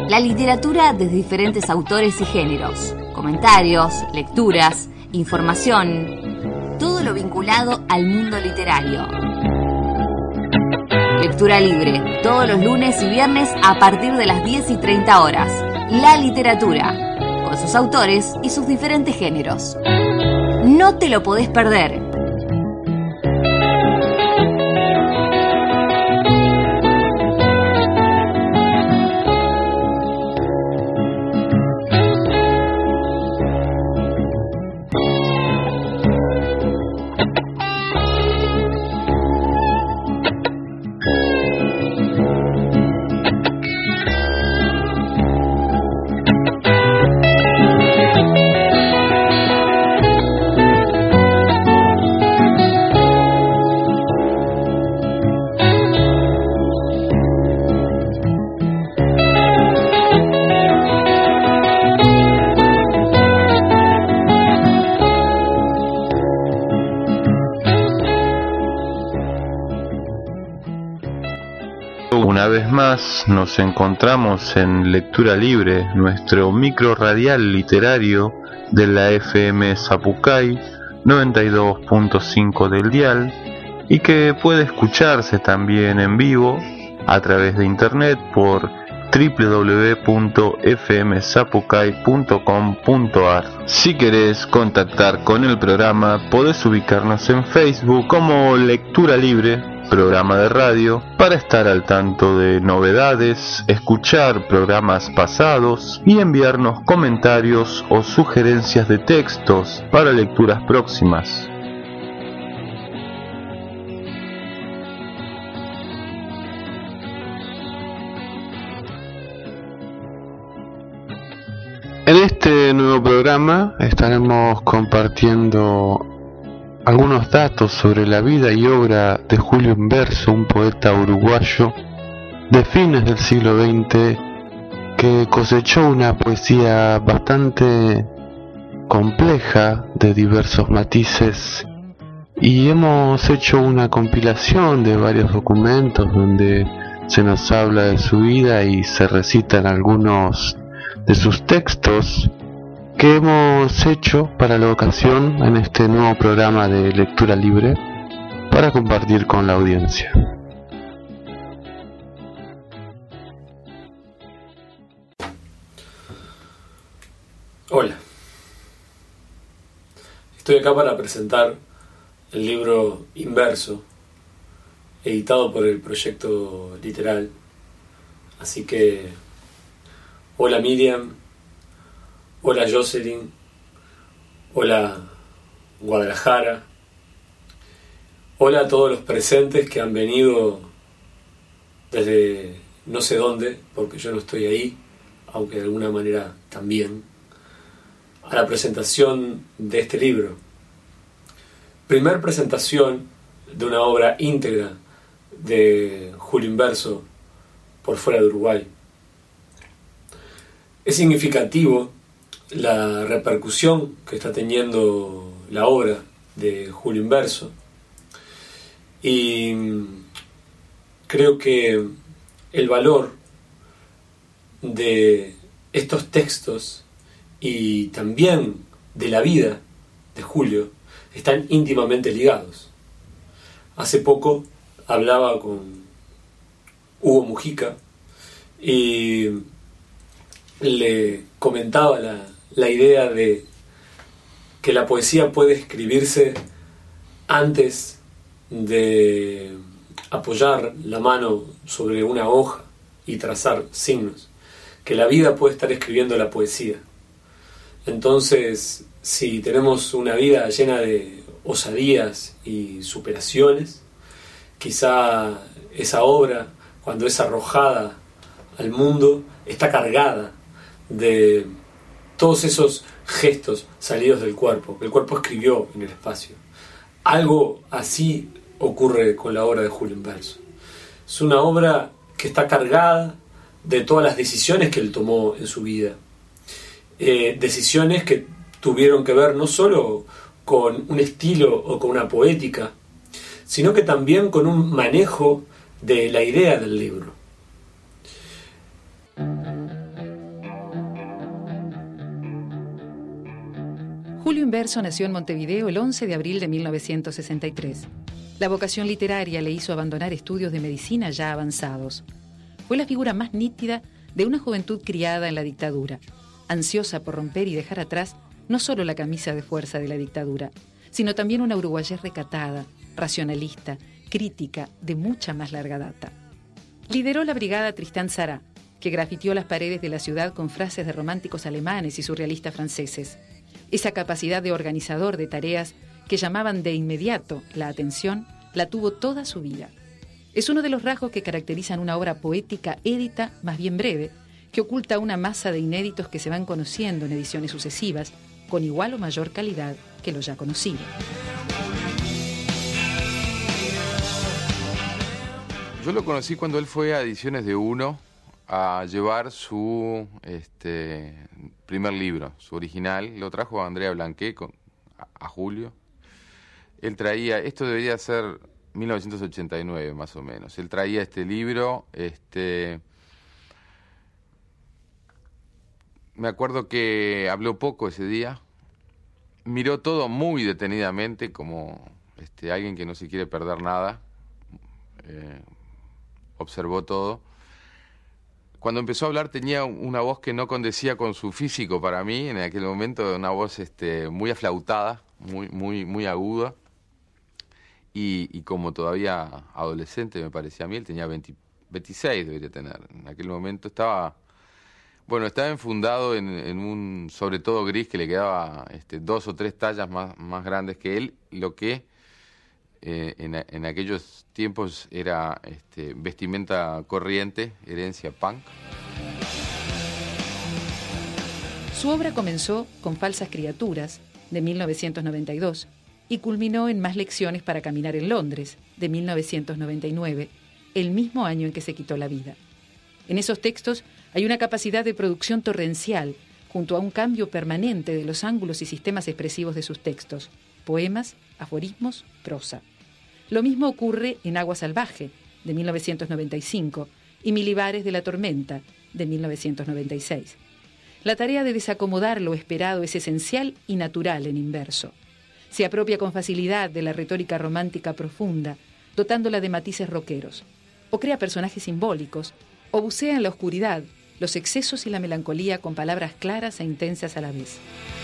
La literatura desde diferentes autores y géneros, comentarios, lecturas, información, todo lo vinculado al mundo literario. Lectura libre, todos los lunes y viernes a partir de las 10 y 30 horas. La literatura, con sus autores y sus diferentes géneros. No te lo podés perder. Una vez más nos encontramos en Lectura Libre, nuestro micro radial literario de la FM Zapucay 92.5 del dial, y que puede escucharse también en vivo a través de internet por www.fmzapucay.com.ar. Si querés contactar con el programa, podés ubicarnos en Facebook como Lectura Libre, programa de radio, para estar al tanto de novedades, escuchar programas pasados y enviarnos comentarios o sugerencias de textos para lecturas próximas. En este nuevo programa estaremos compartiendo algunos datos sobre la vida y obra de Julio Inverso, un poeta uruguayo de fines del siglo XX que cosechó una poesía bastante compleja de diversos matices, y hemos hecho una compilación de varios documentos donde se nos habla de su vida y se recitan algunos de sus textos que hemos hecho para la ocasión en este nuevo programa de Lectura Libre para compartir con la audiencia. Hola, estoy acá para presentar el libro Inverso, editado por el Proyecto Literal. Así que, hola Miriam, hola Jocelyn, hola Guadalajara, hola a todos los presentes que han venido desde no sé dónde, porque yo no estoy ahí, aunque de alguna manera también, a la presentación de este libro. Primer presentación de una obra íntegra de Julio Inverso por fuera de Uruguay. Es significativo la repercusión que está teniendo la obra de Julio Inverso, y creo que el valor de estos textos y también de la vida de Julio están íntimamente ligados. Hace poco hablaba con Hugo Mujica y le comentaba la idea de que la poesía puede escribirse antes de apoyar la mano sobre una hoja y trazar signos, que la vida puede estar escribiendo la poesía. Entonces, si tenemos una vida llena de osadías y superaciones, quizá esa obra, cuando es arrojada al mundo, está cargada de todos esos gestos salidos del cuerpo, que el cuerpo escribió en el espacio. Algo así ocurre con la obra de Julio Inverso. Es una obra que está cargada de todas las decisiones que él tomó en su vida. Decisiones que tuvieron que ver no solo con un estilo o con una poética, sino que también con un manejo de la idea del libro. Inverso nació en Montevideo el 11 de abril de 1963. La vocación literaria le hizo abandonar estudios de medicina ya avanzados. Fue la figura más nítida de una juventud criada en la dictadura, ansiosa por romper y dejar atrás no solo la camisa de fuerza de la dictadura, sino también una uruguayés recatada, racionalista, crítica, de mucha más larga data. Lideró la brigada Tristán Tzara, que grafitió las paredes de la ciudad con frases de románticos alemanes y surrealistas franceses. Esa capacidad de organizador de tareas que llamaban de inmediato la atención, la tuvo toda su vida. Es uno de los rasgos que caracterizan una obra poética édita, más bien breve, que oculta una masa de inéditos que se van conociendo en ediciones sucesivas, con igual o mayor calidad que lo ya conocido. Yo lo conocí cuando él fue a Ediciones de Uno a llevar su primer libro, su original. Lo trajo a Andrea Blanqué a Julio. Él traía, esto debería ser 1989 más o menos. Él traía este libro, me acuerdo que habló poco ese día, miró todo muy detenidamente, como alguien que no se quiere perder nada, observó todo. Cuando empezó a hablar tenía una voz que no condecía con su físico para mí, en aquel momento una voz muy aflautada, muy aguda, y como todavía adolescente me parecía a mí, él tenía 26 debería tener, en aquel momento estaba enfundado en un sobre todo gris que le quedaba 2 o 3 tallas más grandes que él, lo que en aquellos tiempos era vestimenta corriente, herencia punk. Su obra comenzó con Falsas Criaturas, de 1992, y culminó en Más lecciones para caminar en Londres, de 1999, el mismo año en que se quitó la vida. En esos textos hay una capacidad de producción torrencial, junto a un cambio permanente de los ángulos y sistemas expresivos de sus textos, poemas, aforismos, prosa. Lo mismo ocurre en Agua Salvaje, de 1995, y Milibares de la Tormenta, de 1996. La tarea de desacomodar lo esperado es esencial y natural en Inverso. Se apropia con facilidad de la retórica romántica profunda, dotándola de matices rockeros, o crea personajes simbólicos, o bucea en la oscuridad, los excesos y la melancolía con palabras claras e intensas a la vez.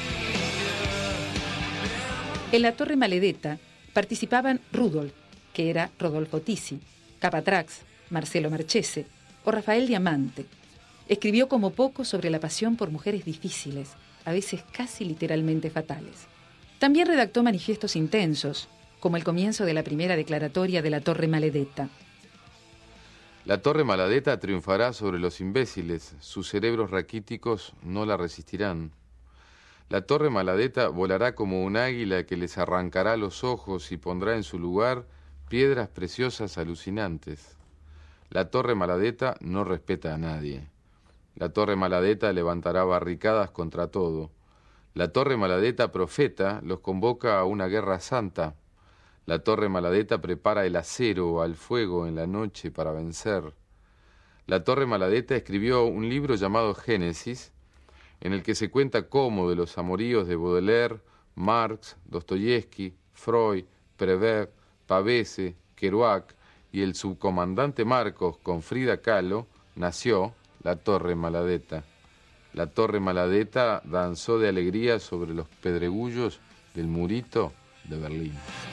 En La Torre Maledetta participaban Rudolf, que era Rodolfo Tisi, Capatrax, Marcelo Marchese o Rafael Diamante. Escribió como poco sobre la pasión por mujeres difíciles, a veces casi literalmente fatales. También redactó manifiestos intensos, como el comienzo de la primera declaratoria de La Torre Maledetta. La Torre Maledetta triunfará sobre los imbéciles, sus cerebros raquíticos no la resistirán. La Torre Maledetta volará como un águila que les arrancará los ojos y pondrá en su lugar piedras preciosas alucinantes. La Torre Maledetta no respeta a nadie. La Torre Maledetta levantará barricadas contra todo. La Torre Maledetta profeta los convoca a una guerra santa. La Torre Maledetta prepara el acero al fuego en la noche para vencer. La Torre Maledetta escribió un libro llamado Génesis, en el que se cuenta cómo de los amoríos de Baudelaire, Marx, Dostoyevsky, Freud, Prévert, Pavese, Kerouac y el subcomandante Marcos con Frida Kahlo nació la Torre Maledetta. La Torre Maledetta danzó de alegría sobre los pedregullos del murito de Berlín.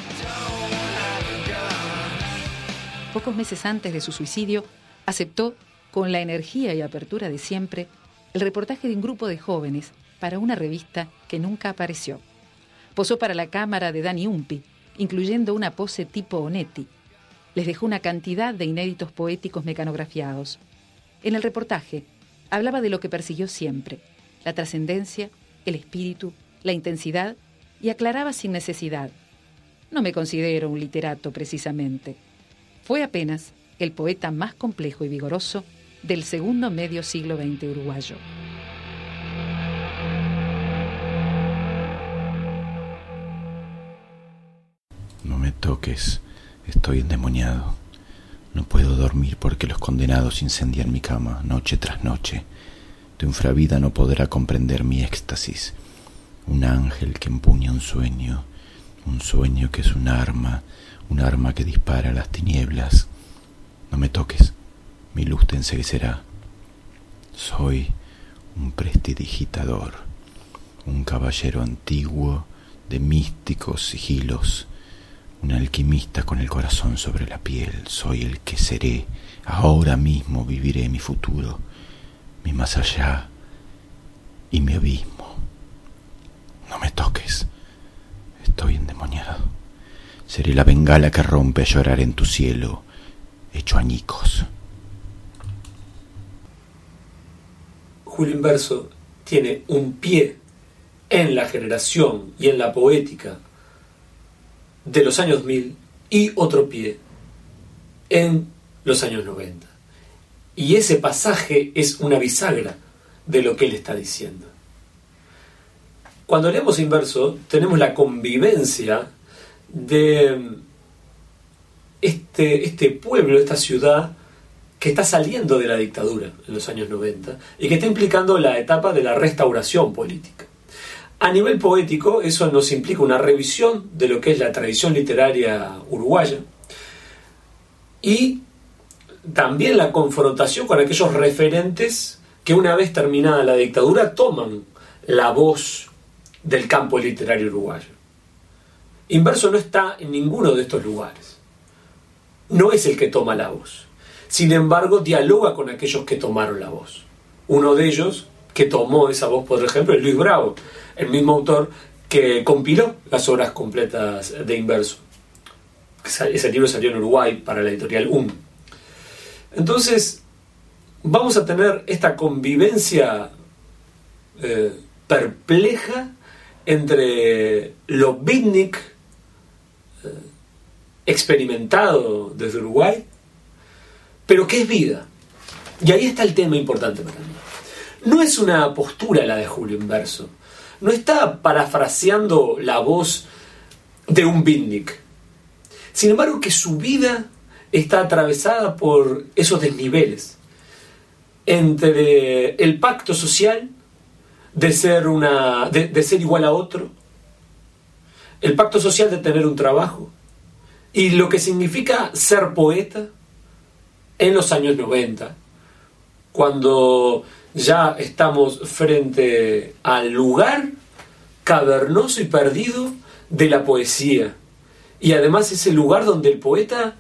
Pocos meses antes de su suicidio, aceptó, con la energía y apertura de siempre, el reportaje de un grupo de jóvenes para una revista que nunca apareció. Posó para la cámara de Dani Umpi, incluyendo una pose tipo Onetti. Les dejó una cantidad de inéditos poéticos mecanografiados. En el reportaje, hablaba de lo que persiguió siempre, la trascendencia, el espíritu, la intensidad, y aclaraba sin necesidad: no me considero un literato precisamente. Fue apenas el poeta más complejo y vigoroso del segundo medio siglo XX uruguayo. No me toques, estoy endemoniado. No puedo dormir porque los condenados incendian mi cama noche tras noche. Tu infravida no podrá comprender mi éxtasis. un ángel que empuña un sueño que es un arma que dispara a las tinieblas. No me toques, mi luz te enseguecerá. Soy un prestidigitador, un caballero antiguo de místicos sigilos, un alquimista con el corazón sobre la piel. Soy el que seré, ahora mismo viviré mi futuro, mi más allá y mi abismo. No me toques, estoy endemoniado. Seré la bengala que rompe a llorar en tu cielo, hecho añicos. Julio Inverso tiene un pie en la generación y en la poética de los años 1000 y otro pie en los años 90. Y ese pasaje es una bisagra de lo que él está diciendo. Cuando leemos Inverso, tenemos la convivencia de este pueblo, esta ciudad que está saliendo de la dictadura en los años 90 y que está implicando la etapa de la restauración política. A nivel poético, eso nos implica una revisión de lo que es la tradición literaria uruguaya y también la confrontación con aquellos referentes que una vez terminada la dictadura toman la voz del campo literario uruguayo. Inverso no está en ninguno de estos lugares. No es el que toma la voz. Sin embargo, dialoga con aquellos que tomaron la voz. Uno de ellos, que tomó esa voz, por ejemplo, es Luis Bravo, el mismo autor que compiló las obras completas de Inverso. Ese libro salió en Uruguay para la editorial Entonces, vamos a tener esta convivencia perpleja entre lo beatnik experimentado desde Uruguay, pero que es vida. Y ahí está el tema importante para mí. No es una postura la de Julio Inverso. No está parafraseando la voz de un beatnik. Sin embargo, que su vida está atravesada por esos desniveles entre el pacto social de ser igual a otro, el pacto social de tener un trabajo y lo que significa ser poeta en los años 90, cuando ya estamos frente al lugar cavernoso y perdido de la poesía, y además ese lugar donde el poeta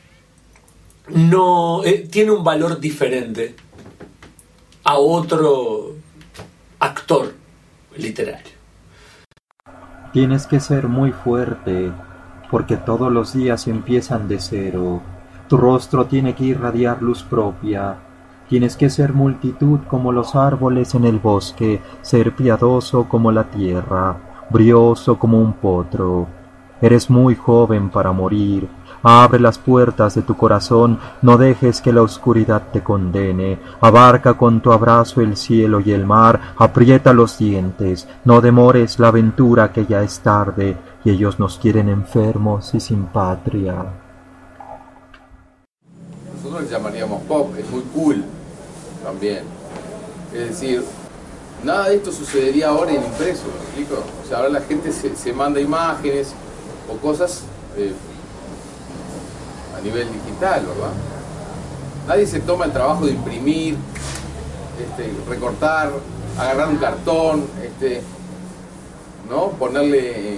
no tiene un valor diferente a otro actor literario. Tienes que ser muy fuerte, porque todos los días empiezan de cero. Tu rostro tiene que irradiar luz propia. Tienes que ser multitud como los árboles en el bosque, ser piadoso como la tierra, brioso como un potro. Eres muy joven para morir. Abre las puertas de tu corazón, no dejes que la oscuridad te condene. Abarca con tu abrazo el cielo y el mar, aprieta los dientes. No demores la aventura, que ya es tarde, y ellos nos quieren enfermos y sin patria. Nosotros le llamaríamos pop, es muy cool también. Es decir, nada de esto sucedería ahora en impreso, ¿me explico? O sea, ahora la gente se manda imágenes o cosas a nivel digital, ¿verdad? Nadie se toma el trabajo de imprimir, recortar, agarrar un cartón, ¿no? Ponerle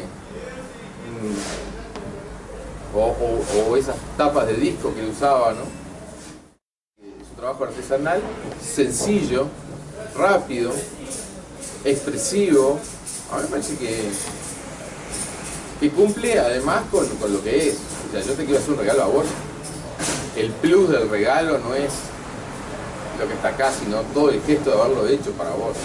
o esas tapas de disco que usaba, ¿no? Es un trabajo artesanal, sencillo, rápido, expresivo. A mí me parece que cumple además con lo que es. O sea, yo te quiero hacer un regalo a vos. El plus del regalo no es lo que está acá, sino todo el gesto de haberlo hecho para vos.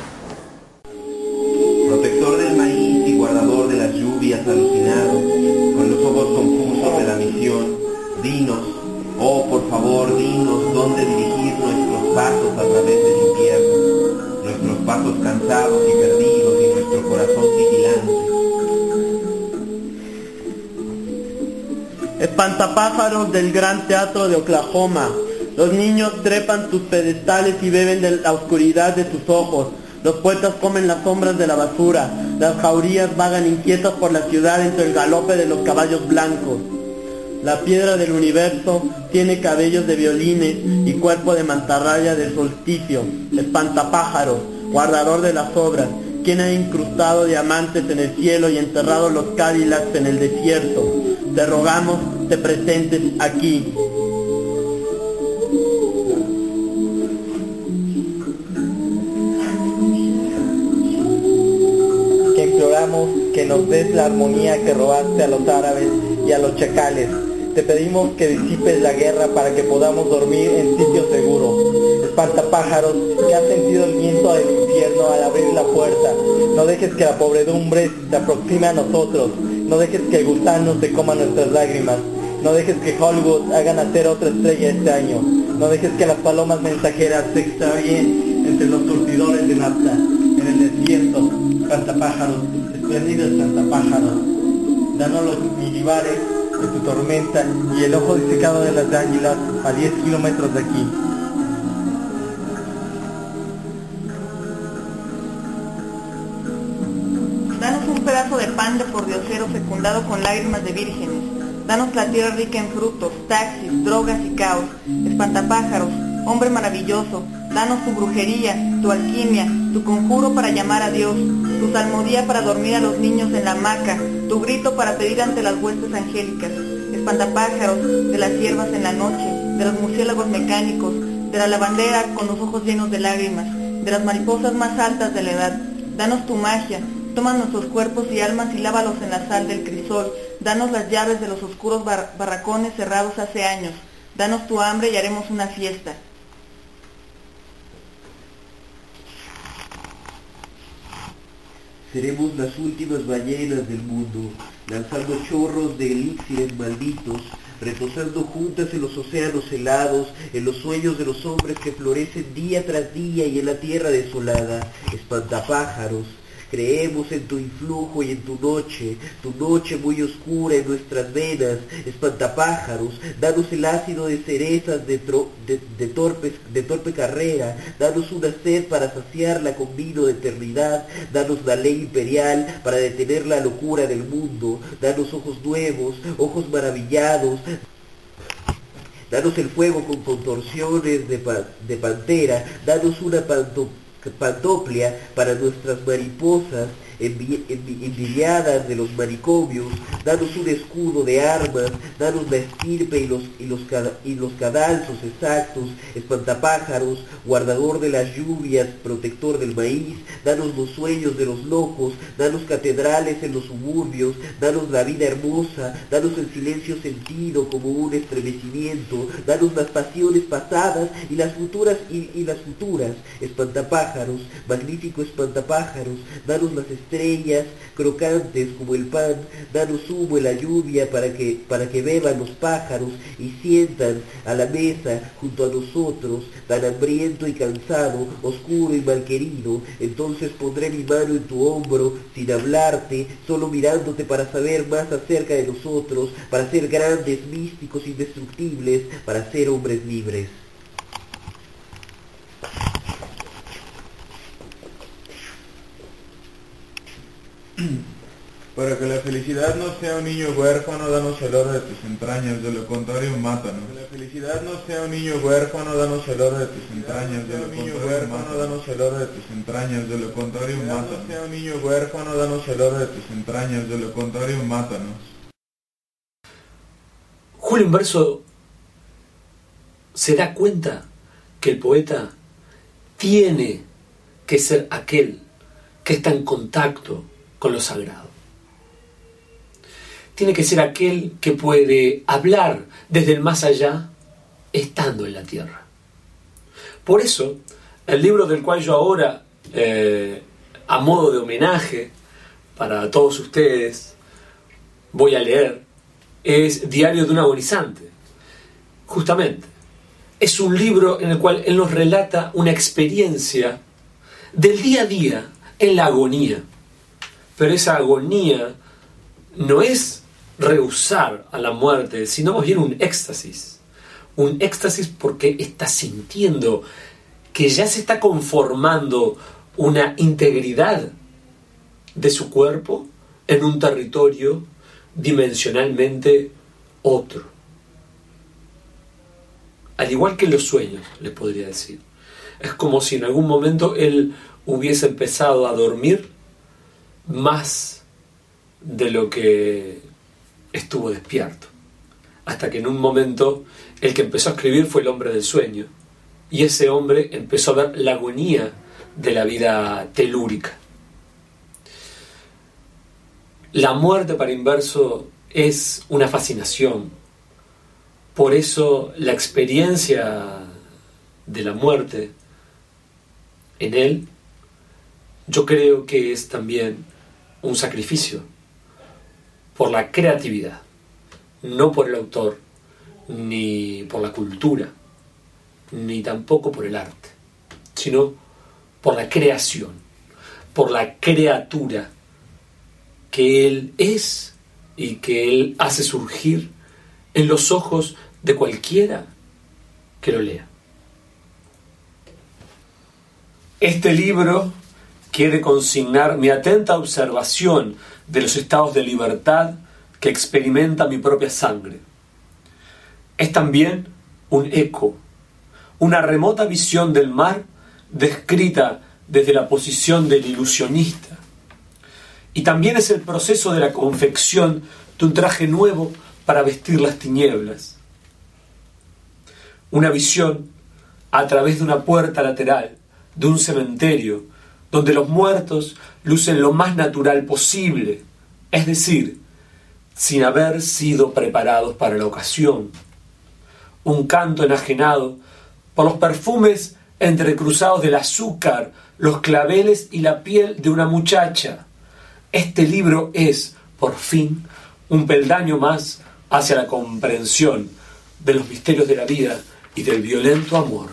Protector del maíz y guardador de las lluvias alucinado, con los ojos confusos de la misión, dinos, oh por favor, dinos dónde dirigir nuestros pasos a través del invierno, nuestros pasos cansados y perdidos y nuestro corazón titilante. Espantapájaros del Gran Teatro de Oklahoma. Los niños trepan tus pedestales y beben de la oscuridad de tus ojos. Los poetas comen las sombras de la basura. Las jaurías vagan inquietas por la ciudad entre el galope de los caballos blancos. La piedra del universo tiene cabellos de violines y cuerpo de mantarraya del solsticio. Espantapájaros, guardador de las obras, quien ha incrustado diamantes en el cielo y enterrado los Cadillacs en el desierto. Te rogamos te presentes aquí. Que imploramos que nos des la armonía que robaste a los árabes y a los chacales. Te pedimos que disipes la guerra para que podamos dormir en sitio seguro. Espantapájaros, que has sentido el viento del infierno al abrir la puerta. No dejes que la pobredumbre se aproxime a nosotros. No dejes que el gusano se coma nuestras lágrimas. No dejes que Hollywood haga nacer otra estrella este año. No dejes que las palomas mensajeras se extravíen entre los surtidores de nafta. En el desierto, espantapájaros, espléndidos espantapájaros. Danos los milibares de tu tormenta y el ojo disecado de las águilas a 10 kilómetros de aquí. Danos un pedazo de pan de pordiosero fecundado con lágrimas de vírgenes. Danos la tierra rica en frutos, taxis, drogas y caos. Espantapájaros, hombre maravilloso, danos tu brujería, tu alquimia, tu conjuro para llamar a Dios, tu salmodía para dormir a los niños en la hamaca, tu grito para pedir ante las huestes angélicas. Espantapájaros, de las hierbas en la noche, de los murciélagos mecánicos, de la lavandera con los ojos llenos de lágrimas, de las mariposas más altas de la edad. Danos tu magia, toma nuestros cuerpos y almas y lávalos en la sal del crisol. Danos las llaves de los oscuros barracones cerrados hace años. Danos tu hambre y haremos una fiesta. Seremos las últimas ballenas del mundo, lanzando chorros de elixires malditos, reposando juntas en los océanos helados, en los sueños de los hombres que florecen día tras día y en la tierra desolada. Espantapájaros, creemos en tu influjo y en tu noche muy oscura en nuestras venas. Espantapájaros, danos el ácido de cerezas de torpe carrera, danos una sed para saciarla con vino de eternidad, danos la ley imperial para detener la locura del mundo, danos ojos nuevos, ojos maravillados, danos el fuego con contorsiones de pantera, danos una pantoplia para nuestras mariposas envidiadas de los manicomios, danos un escudo de armas, danos la estirpe y los cadalzos exactos. Espantapájaros, guardador de las lluvias, protector del maíz, danos los sueños de los locos, danos catedrales en los suburbios, danos la vida hermosa, danos el silencio sentido como un estremecimiento, danos las pasiones pasadas y las futuras Espantapájaros, magnífico espantapájaros, danos las estrellas crocantes como el pan, danos humo en la lluvia para que beban los pájaros y sientan a la mesa junto a nosotros, tan hambriento y cansado, oscuro y malquerido. Entonces pondré mi mano en tu hombro sin hablarte, solo mirándote para saber más acerca de nosotros, para ser grandes, místicos, indestructibles, para ser hombres libres. Para que la felicidad no sea un niño huérfano, danos el oro de tus entrañas, de lo contrario mátanos. Que la felicidad no sea un niño huérfano, danos el oro de tus entrañas, de lo contrario mátanos. Danos el oro de tus entrañas, de lo contrario mátanos. No sea un niño huérfano, danos el oro de tus entrañas, de lo contrario mátanos. Julio Inverso se da cuenta que el poeta tiene que ser aquel que está en contacto con lo sagrado. Tiene que ser aquel que puede hablar desde el más allá estando en la tierra. Por eso, el libro del cual yo ahora, a modo de homenaje para todos ustedes, voy a leer, es Diario de un agonizante. Justamente, es un libro en el cual él nos relata una experiencia del día a día en la agonía. Pero esa agonía no es rehusar a la muerte, sino más bien un éxtasis. Un éxtasis porque está sintiendo que ya se está conformando una integridad de su cuerpo en un territorio dimensionalmente otro. Al igual que en los sueños, les podría decir. Es como si en algún momento él hubiese empezado a dormir más de lo que estuvo despierto. Hasta que en un momento el que empezó a escribir fue el hombre del sueño. Y ese hombre empezó a ver la agonía de la vida telúrica. La muerte para Inverso es una fascinación. Por eso la experiencia de la muerte en él, yo creo que es también un sacrificio por la creatividad, no por el autor, ni por la cultura, ni tampoco por el arte, sino por la creación, por la criatura que él es y que él hace surgir en los ojos de cualquiera que lo lea. Este libro quiere consignar mi atenta observación de los estados de libertad que experimenta mi propia sangre. Es también un eco, una remota visión del mar descrita desde la posición del ilusionista. Y también es el proceso de la confección de un traje nuevo para vestir las tinieblas. Una visión a través de una puerta lateral de un cementerio donde los muertos lucen lo más natural posible, es decir, sin haber sido preparados para la ocasión. Un canto enajenado por los perfumes entrecruzados del azúcar, los claveles y la piel de una muchacha. Este libro es, por fin, un peldaño más hacia la comprensión de los misterios de la vida y del violento amor.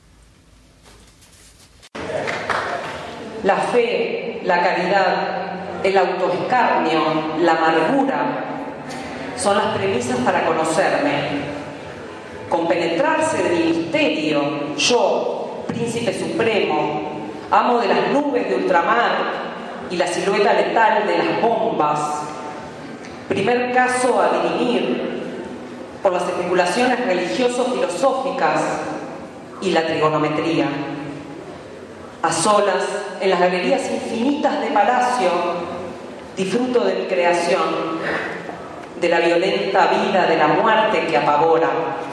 La fe, la caridad, el autoescarnio, la amargura son las premisas para conocerme. Compenetrarse de mi misterio, yo, príncipe supremo, amo de las nubes de ultramar y la silueta letal de las bombas. Primer caso a dirimir por las especulaciones religioso-filosóficas y la trigonometría. A solas, en las galerías infinitas de Palacio, disfruto de mi creación, de la violenta vida de la muerte que apavora.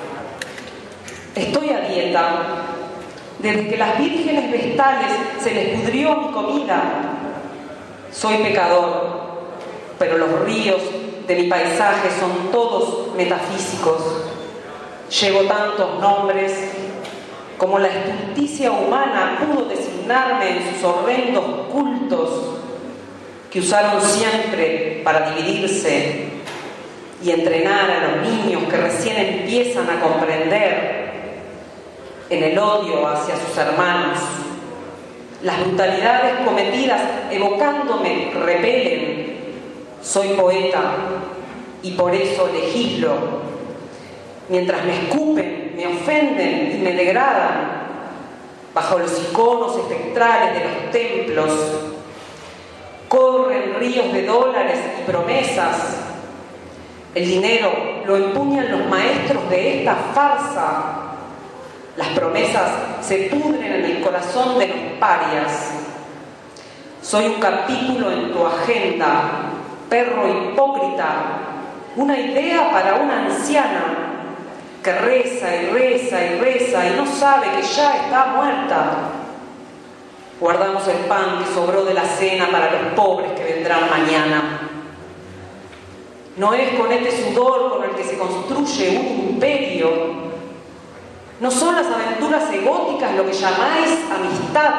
Estoy a dieta. Desde que las vírgenes vestales se les pudrió mi comida. Soy pecador, pero los ríos de mi paisaje son todos metafísicos. Llevo tantos nombres como la estulticia humana pudo designarme en sus horrendos cultos que usaron siempre para dividirse y entrenar a los niños que recién empiezan a comprender en el odio hacia sus hermanos. Las brutalidades cometidas evocándome repelen. Soy poeta y por eso legislo. Mientras me escupen, me ofenden y me degradan bajo los iconos espectrales de los templos, corren ríos de dólares y promesas. El dinero lo empuñan los maestros de esta farsa. Las promesas se pudren en el corazón de los parias. Soy un capítulo en tu agenda, perro hipócrita, una idea para una anciana que reza y reza y reza y no sabe que ya está muerta. Guardamos el pan que sobró de la cena para los pobres que vendrán mañana. No es con este sudor con el que se construye un imperio. No son las aventuras egóticas lo que llamáis amistad.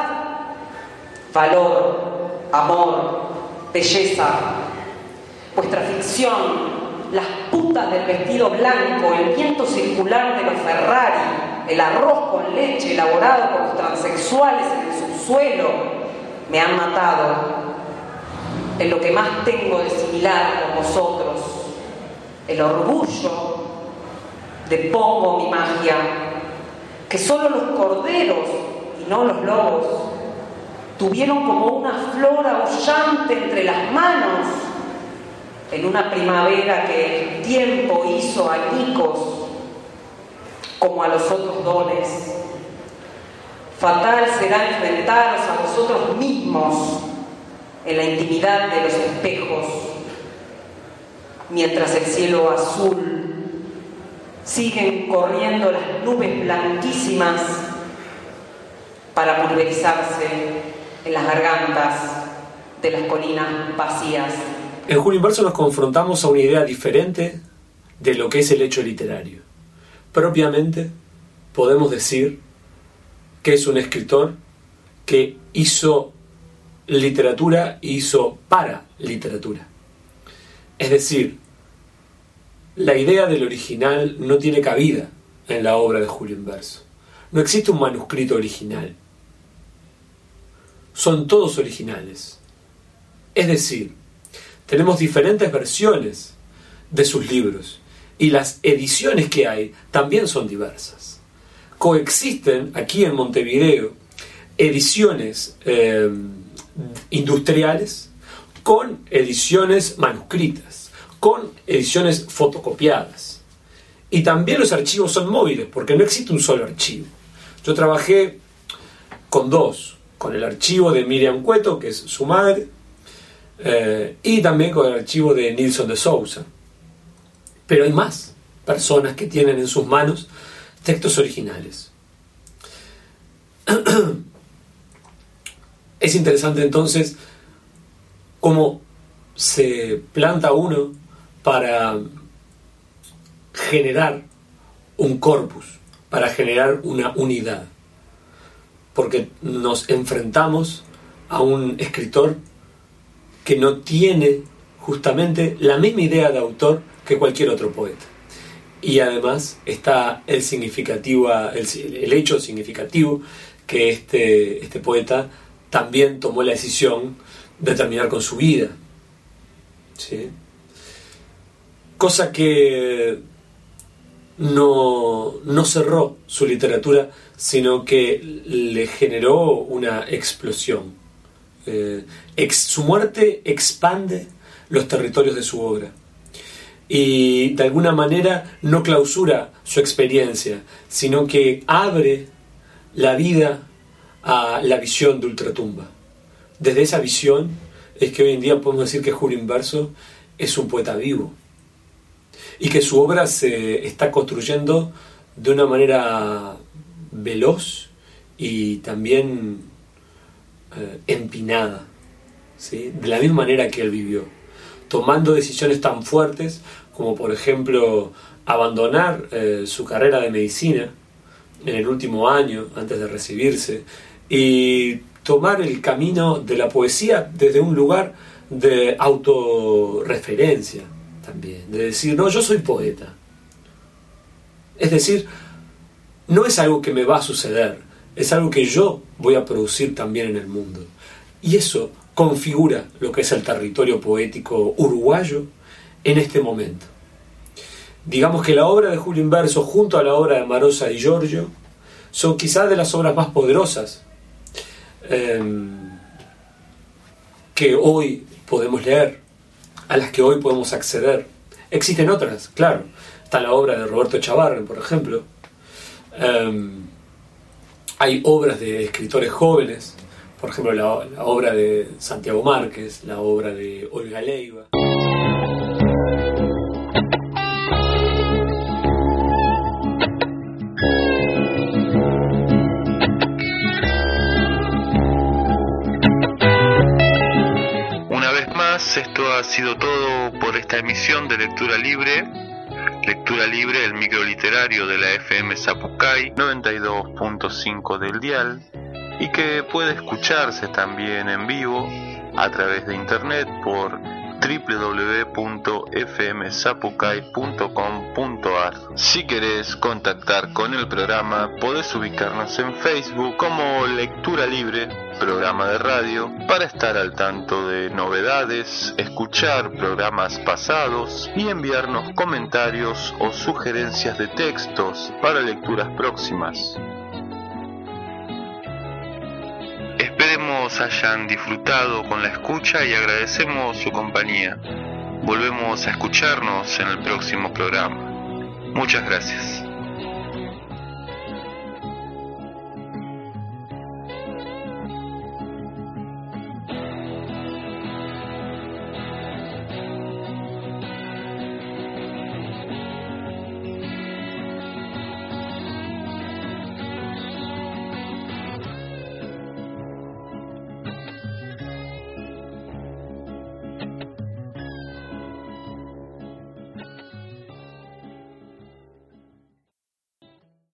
Valor, amor, belleza. Vuestra ficción, las putas del vestido blanco, el viento circular de los Ferrari, el arroz con leche elaborado por los transexuales en el subsuelo, me han matado. En lo que más tengo de similar con vosotros, el orgullo de pongo mi magia, que solo los corderos y no los lobos tuvieron como una flor aullante entre las manos en una primavera que el tiempo hizo añicos como a los otros dones. Fatal será enfrentaros a vosotros mismos en la intimidad de los espejos, mientras el cielo azul siguen corriendo las nubes blanquísimas para pulverizarse en las gargantas de las colinas vacías. En Julio Inverso nos confrontamos a una idea diferente de lo que es el hecho literario. Propiamente podemos decir que es un escritor que hizo literatura y hizo para literatura. Es decir, la idea del original no tiene cabida en la obra de Julio Inverso. No existe un manuscrito original. Son todos originales. Es decir, tenemos diferentes versiones de sus libros y las ediciones que hay también son diversas. Coexisten aquí en Montevideo ediciones industriales con ediciones manuscritas, con ediciones fotocopiadas. Y también los archivos son móviles, porque no existe un solo archivo. Yo trabajé con dos, con el archivo de Miriam Cueto, que es su madre, y también con el archivo de Nilson de Sousa. Pero hay más personas que tienen en sus manos textos originales. Es interesante entonces cómo se planta uno para generar un corpus, para generar una unidad, porque nos enfrentamos a un escritor que no tiene justamente la misma idea de autor que cualquier otro poeta. Y además está el hecho significativo que este poeta también tomó la decisión de terminar con su vida, ¿sí? Cosa que no cerró su literatura, sino que le generó una explosión. Su muerte expande los territorios de su obra y de alguna manera no clausura su experiencia, sino que abre la vida a la visión de Ultratumba. Desde esa visión es que hoy en día podemos decir que Julio Inverso es un poeta vivo y que su obra se está construyendo de una manera veloz y también empinada, ¿sí? De la misma manera que él vivió, tomando decisiones tan fuertes como por ejemplo abandonar su carrera de medicina en el último año antes de recibirse y tomar el camino de la poesía desde un lugar de autorreferencia también, de decir, no, yo soy poeta. Es decir, no es algo que me va a suceder, es algo que yo voy a producir también en el mundo. Y eso configura lo que es el territorio poético uruguayo en este momento. Digamos que la obra de Julio Inverso junto a la obra de Marosa y Giorgio son quizás de las obras más poderosas que hoy podemos leer, a las que hoy podemos acceder. Existen otras, claro. Está la obra de Roberto Chavarren, por ejemplo. Hay obras de escritores jóvenes, por ejemplo la obra de Santiago Márquez, la obra de Olga Leiva. Esto ha sido todo por esta emisión de Lectura Libre. Lectura Libre, el micro literario de la FM Zapucay 92.5 del dial, y que puede escucharse también en vivo a través de internet por www.fmzapucay.com.ar. Si querés contactar con el programa, podés ubicarnos en Facebook como Lectura Libre, programa de radio, para estar al tanto de novedades, escuchar programas pasados y enviarnos comentarios o sugerencias de textos para lecturas próximas. Esperemos Esperemos hayan disfrutado con la escucha y agradecemos su compañía. Volvemos a escucharnos en el próximo programa. Muchas gracias.